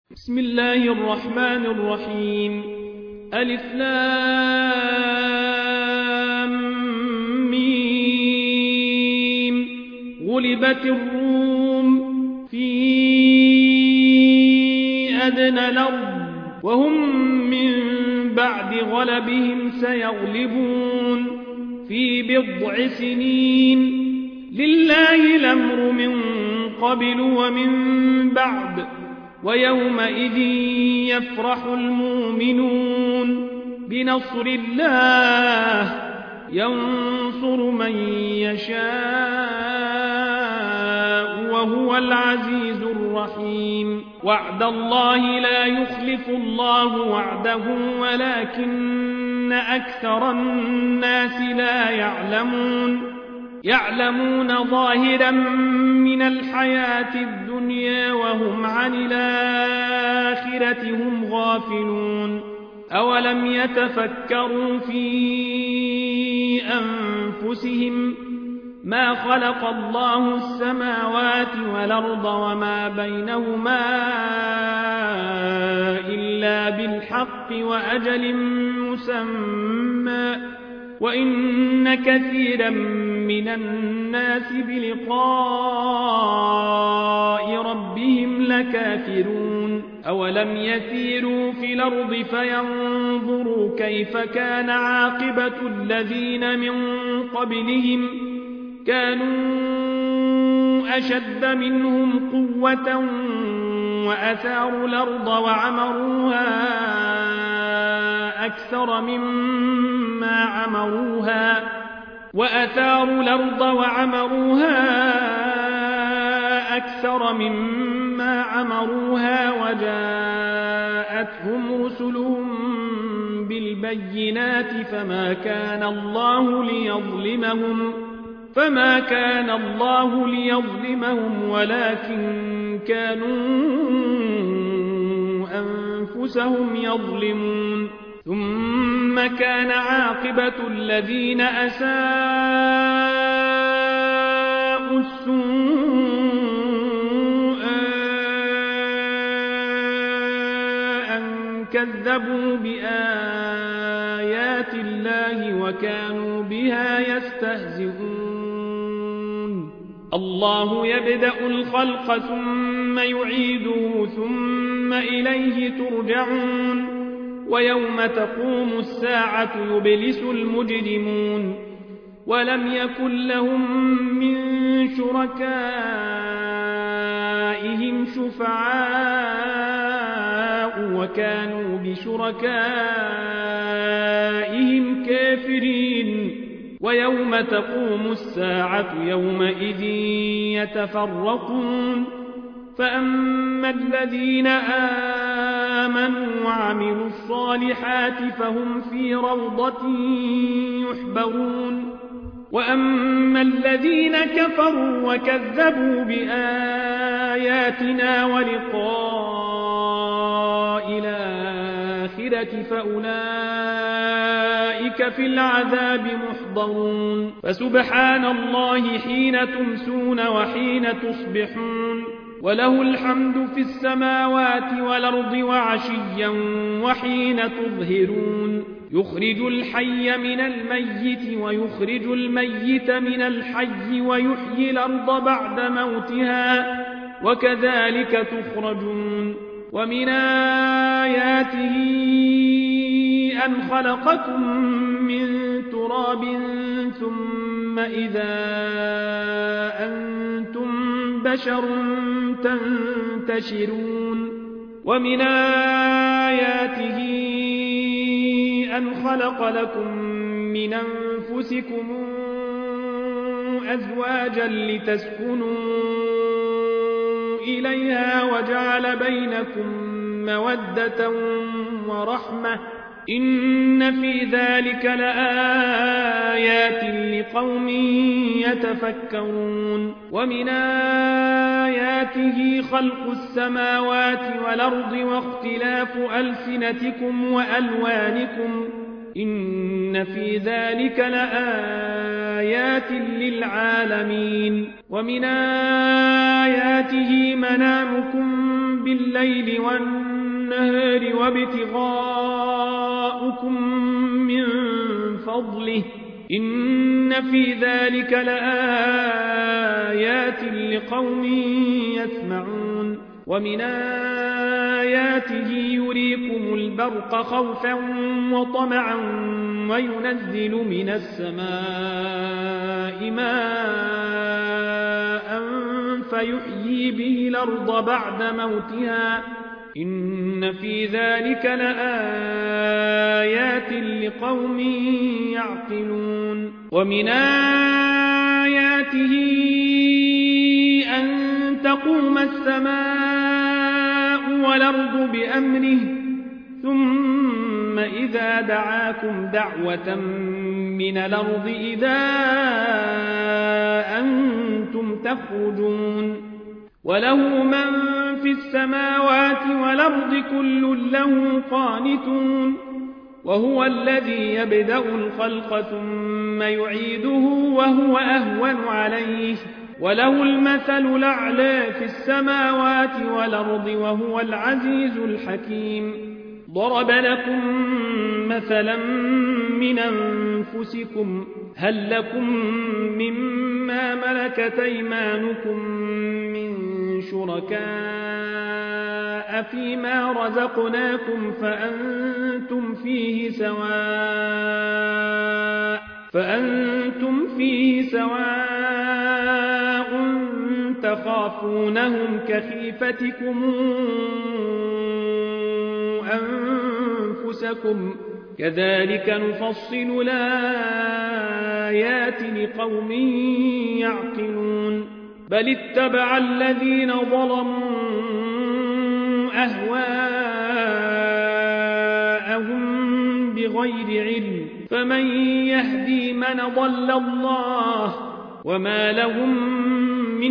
بسم الله الرحمن الرحيم ألف لام ميم غلبت الروم في أدنى الأرض وهم من بعد غلبهم سيغلبون في بضع سنين لله الأمر من قبل ومن بعد ويومئذ يفرح المؤمنون بنصر الله ينصر من يشاء وهو العزيز الرحيم وعد الله لا يخلف الله وعده ولكن أكثر الناس لا يعلمون ظاهرا من الحياة الدنيا وهم عن الآخرة هم غافلون أولم يتفكروا في أنفسهم ما خلق الله السماوات والأرض وما بينهما إلا بالحق وأجل مسمى وإن كثيرا من الناس بلقاء ربهم لكافرون أولم يسيروا في الأرض فينظروا كيف كان عاقبة الذين من قبلهم كانوا أشد منهم قوة وأثاروا الأرض وعمروها أكثر مما عمروها وجاءتهم رسلهم بالبينات فما كان الله ليظلمهم ولكن كانوا أنفسهم يظلمون ثم كان عاقبة الذين أساءوا السوء أن كذبوا بآيات الله وكانوا بها يستهزئون الله يبدأ الخلق ثم يعيده ثم إليه ترجعون ويوم تقوم الساعة يبلس المجرمون ولم يكن لهم من شركائهم شفعاء وكانوا بشركائهم كافرين ويوم تقوم الساعة يومئذ يتفرقون فأما الذين آمنوا وعملوا الصالحات فهم في روضة يحبرون وأما الذين كفروا وكذبوا بآياتنا ولقاء الآخرة فأولئك في العذاب محضرون فسبحان الله حين تمسون وحين تصبحون وله الحمد في السماوات والأرض وعشيا وحين تظهرون يخرج الحي من الميت ويخرج الميت من الحي ويحيي الأرض بعد موتها وكذلك تخرجون ومن آياته أن خلقكم من تراب ثم إذا أنتم بشر تنتشرون ومن آياته أن خلق لكم من أنفسكم أزواجا لتسكنوا إليها وجعل بينكم مودة ورحمة إن في ذلك لآيات لقوم يتفكرون ومن آياته خلق السماوات والأرض واختلاف ألسنتكم وألوانكم إن في ذلك لآيات للعالمين ومن آياته منامكم بالليل والنهار وابتغاؤكم من فضله إن في ذلك لآيات لقوم يسمعون ومن آياته يريكم البرق خوفا وطمعا وينزل من السماء ماء فيحيي به الأرض بعد موتها إن في ذلك لآيات لقوم يعقلون ومن آياته أن تقوم السماء والأرض بأمره ثم إذا دعاكم دعوة من الأرض إذا أنتم تخرجون وله من في السماوات والأرض كل له قانتون وهو الذي يبدأ الخلق ثم يعيده وهو أهون عليه وله المثل الأعلى في السماوات والأرض وهو العزيز الحكيم ضرب لكم مثلا من أنفسكم هل لكم مما ملكت أيمانكم من شركاء فيما رزقناكم فأنتم فيه سواء تخافونهم كخيفتكم أنفسكم كذلك نفصل الآيات لقوم يعقلون بل اتبع الذين ظلموا أهواءهم بغير علم فمن يهدي من ضل الله وما لهم من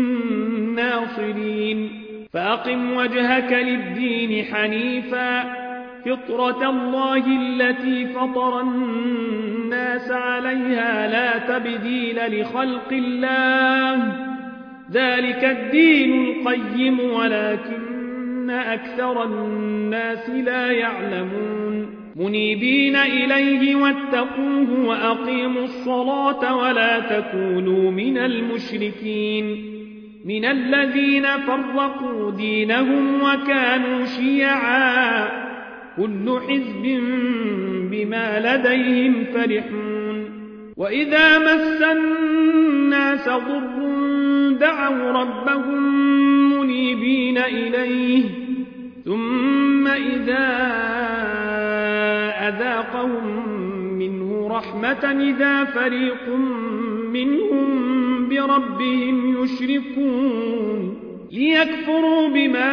ناصرين فأقم وجهك للدين حنيفا فطرة الله التي فطر الناس عليها لا تبديل لخلق الله ذلك الدين القيم ولكن أكثر الناس لا يعلمون منيبين إليه واتقوه وأقيموا الصلاة ولا تكونوا من المشركين من الذين فرقوا دينهم وكانوا شيعا كل حزب بما لديهم فرحون وإذا مس الناس ضر دعوا ربهم منيبين إليه ثم إذا أذاقهم منه رحمة إذا فريق منهم بربهم يشركون ليكفروا بما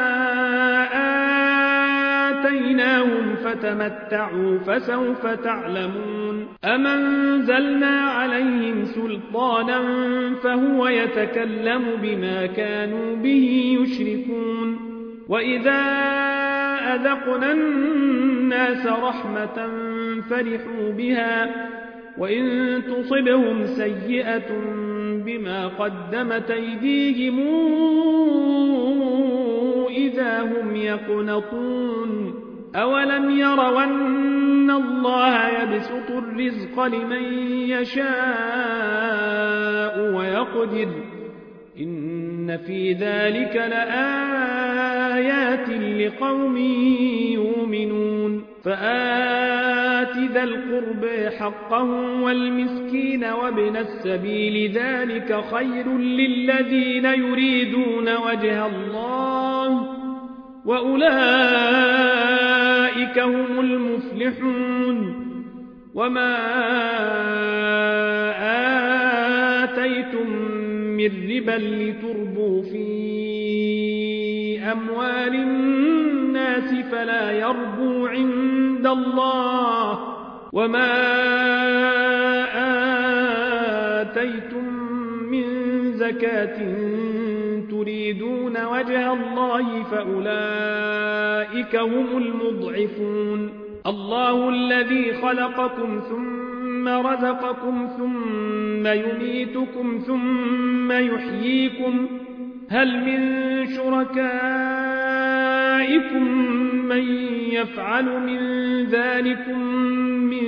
آتيناهم فتمتعوا فسوف تعلمون أم أنزلنا عليهم سلطانا فهو يتكلم بما كانوا به يشركون وإذا أذقنا الناس رحمة فرحوا بها وإن تصبهم سيئة بما قدمت أيديهم إذا هم يقنطون أولم يروا أن الله يبسط الرزق لمن يشاء ويقدر إن في ذلك لآيات لقوم يؤمنون فآت ذا القرب حقه والمسكين وابن السبيل ذلك خير للذين يريدون وجه الله وأولئك هم المفلحون وما آتيتم من ربا لتربوا في أموال الناس فلا يربو عند الله وما آتيتم من زكاة تريدون وجه الله فأولئك هم المضعفون الله الذي خلقكم ثم رزقكم ثم يميتكم ثم يحييكم هل من شركائكم من يفعل من ذلكم من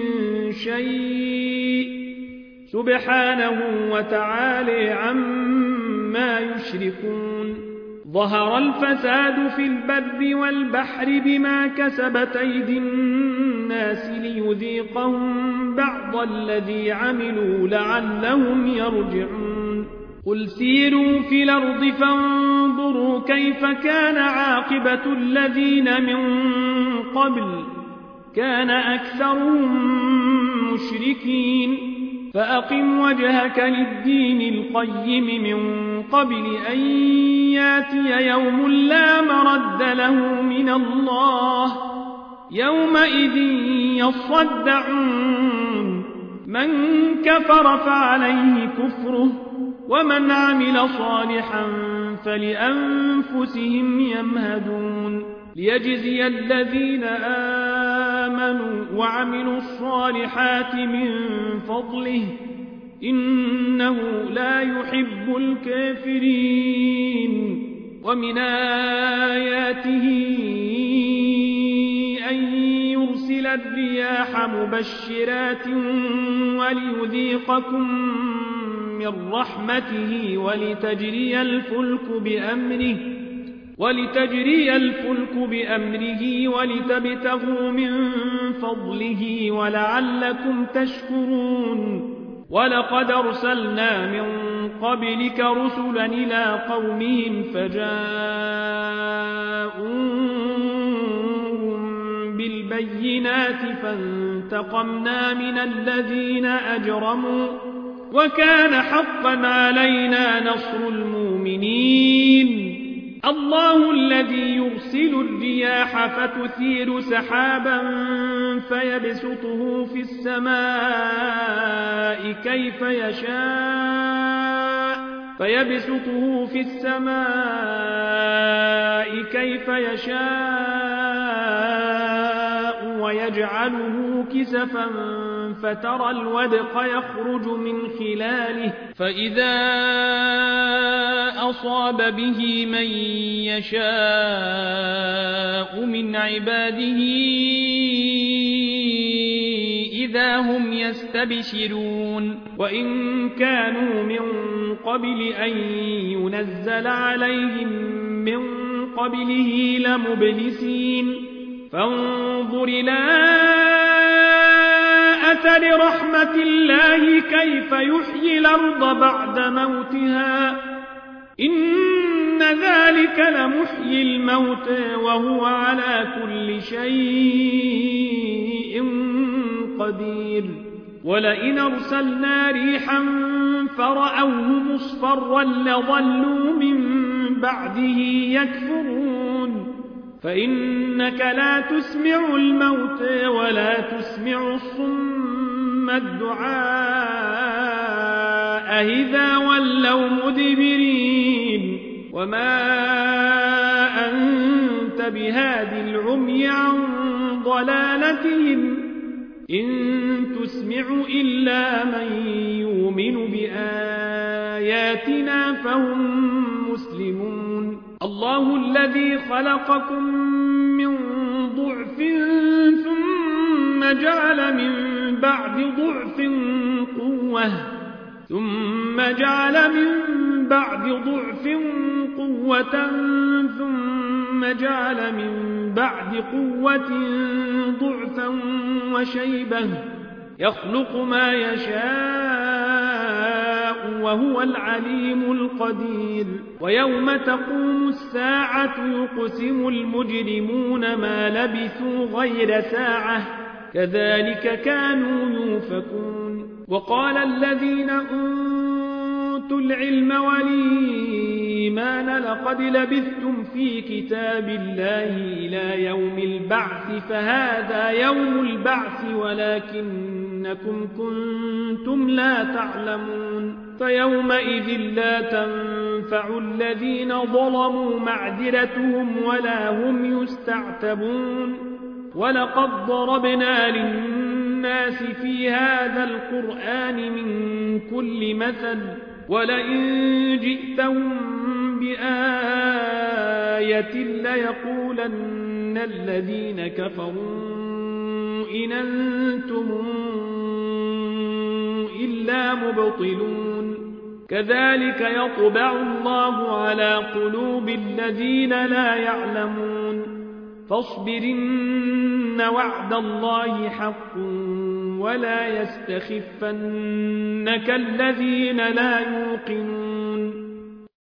شيء سبحانه وتعالى عما يشركون ظهر الفساد في البر والبحر بما كسبت أيدي الناس ليذيقهم بعض الذي عملوا لعلهم يرجعون قل سيروا في الأرض فانظروا كيف كان عاقبة الذين من قبل كان أكثرهم مشركين فأقم وجهك للدين القيم من قبل أن ياتي يوم لا مرد له من الله يومئذ يصدعون من كفر فعليه كفره ومن عمل صالحا فلأنفسهم يمهدون ليجزي الذين آمنوا وعملوا الصالحات من فضله إنه لا يحب الكافرين ومن آياته أن يرسل الرياح مبشرات وليذيقكم من رحمته ولتجري الفلك بأمره ولتبتغوا من فضله ولعلكم تشكرون ولقد أرسلنا من قبلك رسلا إلى قومهم فجاءوهم بالبينات فانتقمنا من الذين أجرموا وكان حقا علينا نصر المؤمنين الله الذي يرسل الرياح فتثير سحابا فيبسطه في السماء كيف يشاء ويجعله كسفا فترى الودق يخرج من خلاله فإذا أصاب به من يشاء من عباده إذا هم يستبشرون وإن كانوا من قبل أن ينزل عليهم من قبله لمبلسين فانظر إلى أثر رحمة الله كيف يحيي الأرض بعد موتها إن ذلك لمحيي الموت وهو على كل شيء قدير ولئن أرسلنا ريحا فرأوه مصفرا لظلوا من بعده يكفرون فإنك لا تسمع الموت ولا تسمع الصم الدعاء إذا ولوا مدبرين وما أنت بهاد العمي عن ضلالتهم إن تسمع إلا من يؤمن بآياتنا فهم مسلمون الله الذي خلقكم من ضعف ثم جعل من بعد ضعف قوة ثم جعل من بعد ضعف قوة ثم جعل من بعد قوة ضعفا وشيبة يخلق ما يشاء وهو العليم القدير ويوم تقوم الساعة يقسم المجرمون ما لبثوا غير ساعة كذلك كانوا يؤفكون وقال الذين أوتوا العلم والإيمان لقد لبثتم في كتاب الله إلى يوم البعث فهذا يوم البعث ولكنكم كنتم لا تعلمون فيومئذ لا تنفع الذين ظلموا معذرتهم ولا هم يستعتبون ولقد ضربنا للناس في هذا القرآن من كل مثل ولئن جئتهم بآية ليقولن الذين كفروا إن أنتم إلا مبطلون كذلك يطبع الله على قلوب الذين لا يعلمون فاصبرن وعد الله حق ولا يستخفنك الذين لا يوقنون